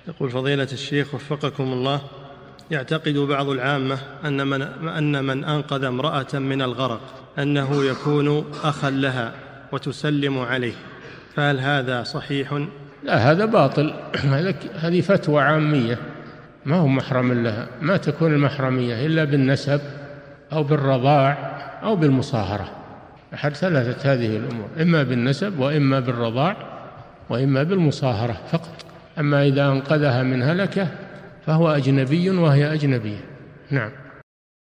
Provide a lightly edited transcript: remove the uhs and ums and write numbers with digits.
يقول فضيلة الشيخ وفقكم الله، يعتقد بعض العامة أن من أنقذ امرأة من الغرق أنه يكون أخا لها وتسلم عليه، فهل هذا صحيح؟ لا، هذا باطل. هذه فتوى عامية، ما هو محرم لها. ما تكون المحرمية إلا بالنسب أو بالرضاع أو بالمصاهرة، أحد ثلاثة هذه الأمور، إما بالنسب وإما بالرضاع وإما بالمصاهرة فقط. أما إذا أنقذها من هلكة فهو أجنبي وهي أجنبية. نعم.